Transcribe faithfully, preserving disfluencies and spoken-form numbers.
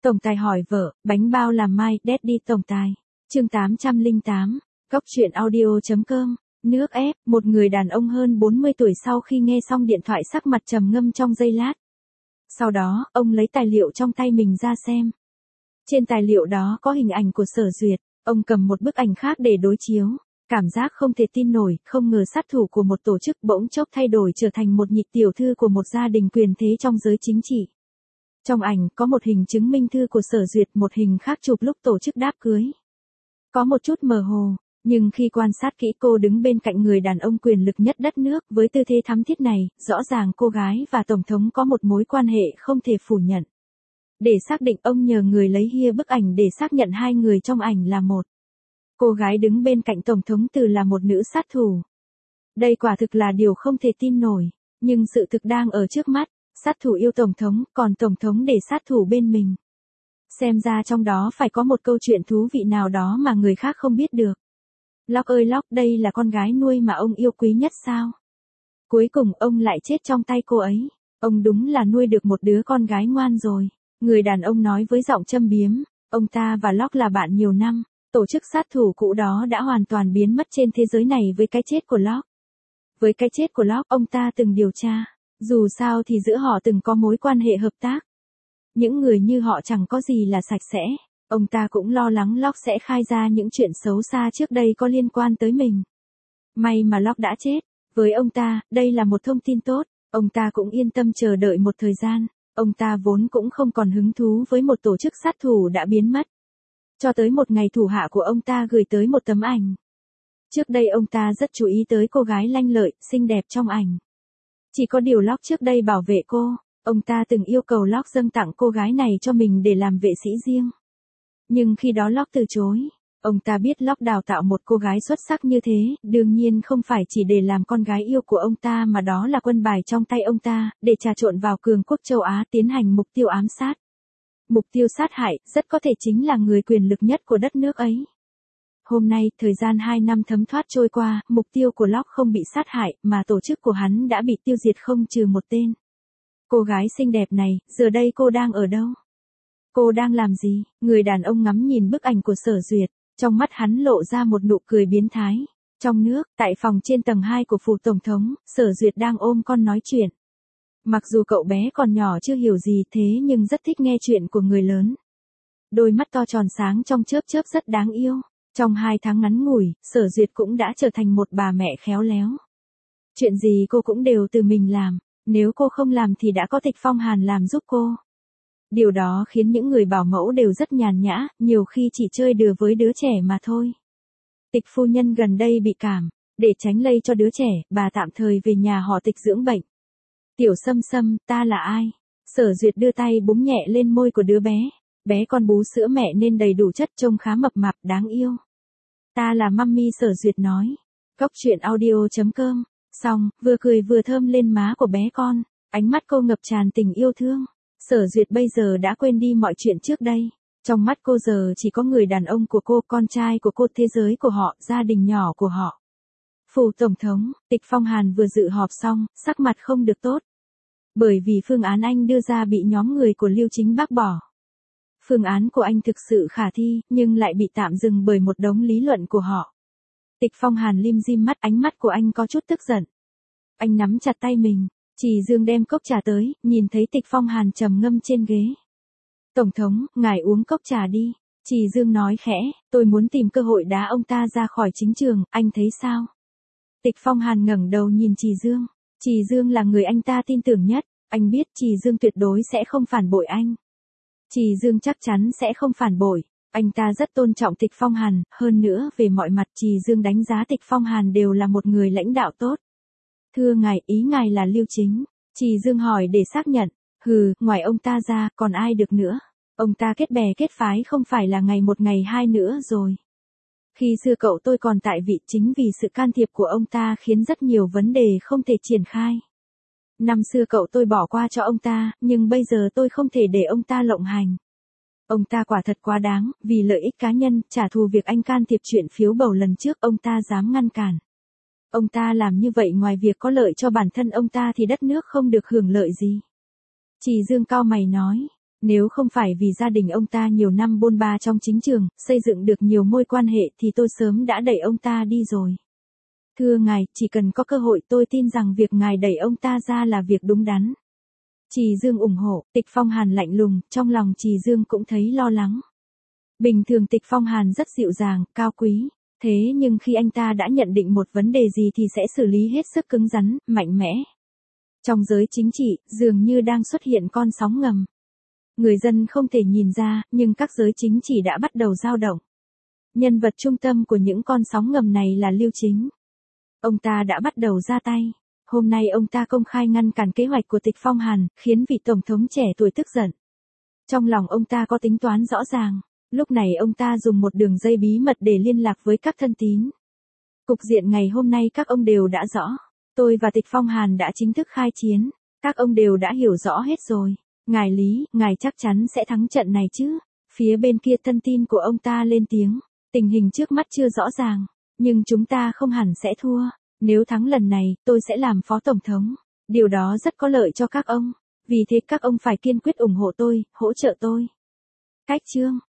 Tổng tài hỏi vợ, bánh bao làm mai, Daddy tổng tài. Chương tám trăm lẻ tám, Cóc truyện audio chấm com. Nước ép, một người đàn ông hơn bốn mươi tuổi sau khi nghe xong điện thoại sắc mặt trầm ngâm trong giây lát. Sau đó, ông lấy tài liệu trong tay mình ra xem. Trên tài liệu đó có hình ảnh của Sở Duyệt, ông cầm một bức ảnh khác để đối chiếu. Cảm giác không thể tin nổi, không ngờ sát thủ của một tổ chức bỗng chốc thay đổi trở thành một nhị tiểu thư của một gia đình quyền thế trong giới chính trị. Trong ảnh, có một hình chứng minh thư của Sở Duyệt, một hình khác chụp lúc tổ chức đám cưới. Có một chút mơ hồ, nhưng khi quan sát kỹ cô đứng bên cạnh người đàn ông quyền lực nhất đất nước với tư thế thắm thiết này, rõ ràng cô gái và Tổng thống có một mối quan hệ không thể phủ nhận. Để xác định, ông nhờ người lấy hia bức ảnh để xác nhận hai người trong ảnh là một. Cô gái đứng bên cạnh Tổng thống Từ là một nữ sát thủ. Đây quả thực là điều không thể tin nổi, nhưng sự thực đang ở trước mắt, sát thủ yêu Tổng thống, còn Tổng thống để sát thủ bên mình. Xem ra trong đó phải có một câu chuyện thú vị nào đó mà người khác không biết được. Locke ơi Locke, đây là con gái nuôi mà ông yêu quý nhất sao? Cuối cùng ông lại chết trong tay cô ấy. Ông đúng là nuôi được một đứa con gái ngoan rồi. Người đàn ông nói với giọng châm biếm. Ông ta và Locke là bạn nhiều năm. Tổ chức sát thủ cũ đó đã hoàn toàn biến mất trên thế giới này với cái chết của Locke. Với cái chết của Locke, ông ta từng điều tra. Dù sao thì giữa họ từng có mối quan hệ hợp tác. Những người như họ chẳng có gì là sạch sẽ. Ông ta cũng lo lắng Locke sẽ khai ra những chuyện xấu xa trước đây có liên quan tới mình. May mà Locke đã chết. Với ông ta, đây là một thông tin tốt. Ông ta cũng yên tâm chờ đợi một thời gian. Ông ta vốn cũng không còn hứng thú với một tổ chức sát thủ đã biến mất. Cho tới một ngày thủ hạ của ông ta gửi tới một tấm ảnh. Trước đây ông ta rất chú ý tới cô gái lanh lợi, xinh đẹp trong ảnh. Chỉ có điều Locke trước đây bảo vệ cô. Ông ta từng yêu cầu Locke dâng tặng cô gái này cho mình để làm vệ sĩ riêng. Nhưng khi đó Locke từ chối. Ông ta biết Locke đào tạo một cô gái xuất sắc như thế, đương nhiên không phải chỉ để làm con gái yêu của ông ta mà đó là quân bài trong tay ông ta, để trà trộn vào cường quốc châu Á tiến hành mục tiêu ám sát. Mục tiêu sát hại, rất có thể chính là người quyền lực nhất của đất nước ấy. Hôm nay, thời gian hai năm thấm thoát trôi qua, mục tiêu của Locke không bị sát hại, mà tổ chức của hắn đã bị tiêu diệt không trừ một tên. Cô gái xinh đẹp này, giờ đây cô đang ở đâu? Cô đang làm gì? Người đàn ông ngắm nhìn bức ảnh của Sở Duyệt, trong mắt hắn lộ ra một nụ cười biến thái. Trong nước, tại phòng trên tầng hai của phủ Tổng thống, Sở Duyệt đang ôm con nói chuyện. Mặc dù cậu bé còn nhỏ chưa hiểu gì thế nhưng rất thích nghe chuyện của người lớn. Đôi mắt to tròn sáng trong chớp chớp rất đáng yêu. Trong hai tháng ngắn ngủi, Sở Duyệt cũng đã trở thành một bà mẹ khéo léo. Chuyện gì cô cũng đều tự mình làm. Nếu cô không làm thì đã có Tịch Phong Hàn làm giúp cô. Điều đó khiến những người bảo mẫu đều rất nhàn nhã, nhiều khi chỉ chơi đùa với đứa trẻ mà thôi. Tịch phu nhân gần đây bị cảm, để tránh lây cho đứa trẻ, bà tạm thời về nhà họ Tịch dưỡng bệnh. Tiểu Sâm Sâm, ta là ai? Sở Duyệt đưa tay búng nhẹ lên môi của đứa bé. Bé con bú sữa mẹ nên đầy đủ chất, trông khá mập mạp, đáng yêu. Ta là Mummy, Sở Duyệt nói. Cóc truyện audio chấm com. Xong, vừa cười vừa thơm lên má của bé con. Ánh mắt cô ngập tràn tình yêu thương. Sở Duyệt bây giờ đã quên đi mọi chuyện trước đây. Trong mắt cô giờ chỉ có người đàn ông của cô, con trai của cô, thế giới của họ, gia đình nhỏ của họ. Phủ Tổng thống, Tịch Phong Hàn vừa dự họp xong, sắc mặt không được tốt. Bởi vì phương án anh đưa ra bị nhóm người của Lưu Chính bác bỏ. Phương án của anh thực sự khả thi, nhưng lại bị tạm dừng bởi một đống lý luận của họ. Tịch Phong Hàn lim dim mắt, ánh mắt của anh có chút tức giận. Anh nắm chặt tay mình. Trì Dương đem cốc trà tới, nhìn thấy Tịch Phong Hàn trầm ngâm trên ghế. Tổng thống, ngài uống cốc trà đi. Trì Dương nói khẽ, tôi muốn tìm cơ hội đá ông ta ra khỏi chính trường, anh thấy sao? Tịch Phong Hàn ngẩng đầu nhìn Trì Dương. Trì Dương là người anh ta tin tưởng nhất, anh biết Trì Dương tuyệt đối sẽ không phản bội anh. Trì Dương chắc chắn sẽ không phản bội, anh ta rất tôn trọng Tịch Phong Hàn, hơn nữa về mọi mặt Trì Dương đánh giá Tịch Phong Hàn đều là một người lãnh đạo tốt. Thưa ngài, ý ngài là Lưu Chính. Trì Dương hỏi để xác nhận. Hừ, ngoài ông ta ra, còn ai được nữa? Ông ta kết bè kết phái không phải là ngày một ngày hai nữa rồi. Khi xưa cậu tôi còn tại vị, chính vì sự can thiệp của ông ta khiến rất nhiều vấn đề không thể triển khai. Năm xưa cậu tôi bỏ qua cho ông ta, nhưng bây giờ tôi không thể để ông ta lộng hành. Ông ta quả thật quá đáng, vì lợi ích cá nhân, trả thù việc anh can thiệp chuyện phiếu bầu lần trước, ông ta dám ngăn cản. Ông ta làm như vậy ngoài việc có lợi cho bản thân ông ta thì đất nước không được hưởng lợi gì. Trì Dương cau mày nói, Nếu không phải vì gia đình ông ta nhiều năm bôn ba trong chính trường, xây dựng được nhiều mối quan hệ thì tôi sớm đã đẩy ông ta đi rồi. Thưa ngài, chỉ cần có cơ hội tôi tin rằng việc ngài đẩy ông ta ra là việc đúng đắn. Trì Dương ủng hộ. Tịch Phong Hàn lạnh lùng, trong lòng Trì Dương cũng thấy lo lắng. Bình thường Tịch Phong Hàn rất dịu dàng, cao quý. Thế nhưng khi anh ta đã nhận định một vấn đề gì thì sẽ xử lý hết sức cứng rắn, mạnh mẽ. Trong giới chính trị, dường như đang xuất hiện con sóng ngầm. Người dân không thể nhìn ra, nhưng các giới chính trị đã bắt đầu dao động. Nhân vật trung tâm của những con sóng ngầm này là Lưu Chính. Ông ta đã bắt đầu ra tay. Hôm nay ông ta công khai ngăn cản kế hoạch của Tịch Phong Hàn, khiến vị tổng thống trẻ tuổi tức giận. Trong lòng ông ta có tính toán rõ ràng. Lúc này ông ta dùng một đường dây bí mật để liên lạc với các thân tín. Cục diện ngày hôm nay các ông đều đã rõ. Tôi và Tịch Phong Hàn đã chính thức khai chiến. Các ông đều đã hiểu rõ hết rồi. Ngài Lý, ngài chắc chắn sẽ thắng trận này chứ? Phía bên kia thân tin của ông ta lên tiếng. Tình hình trước mắt chưa rõ ràng. Nhưng chúng ta không hẳn sẽ thua. Nếu thắng lần này, tôi sẽ làm phó tổng thống. Điều đó rất có lợi cho các ông. Vì thế các ông phải kiên quyết ủng hộ tôi, hỗ trợ tôi. Cách chương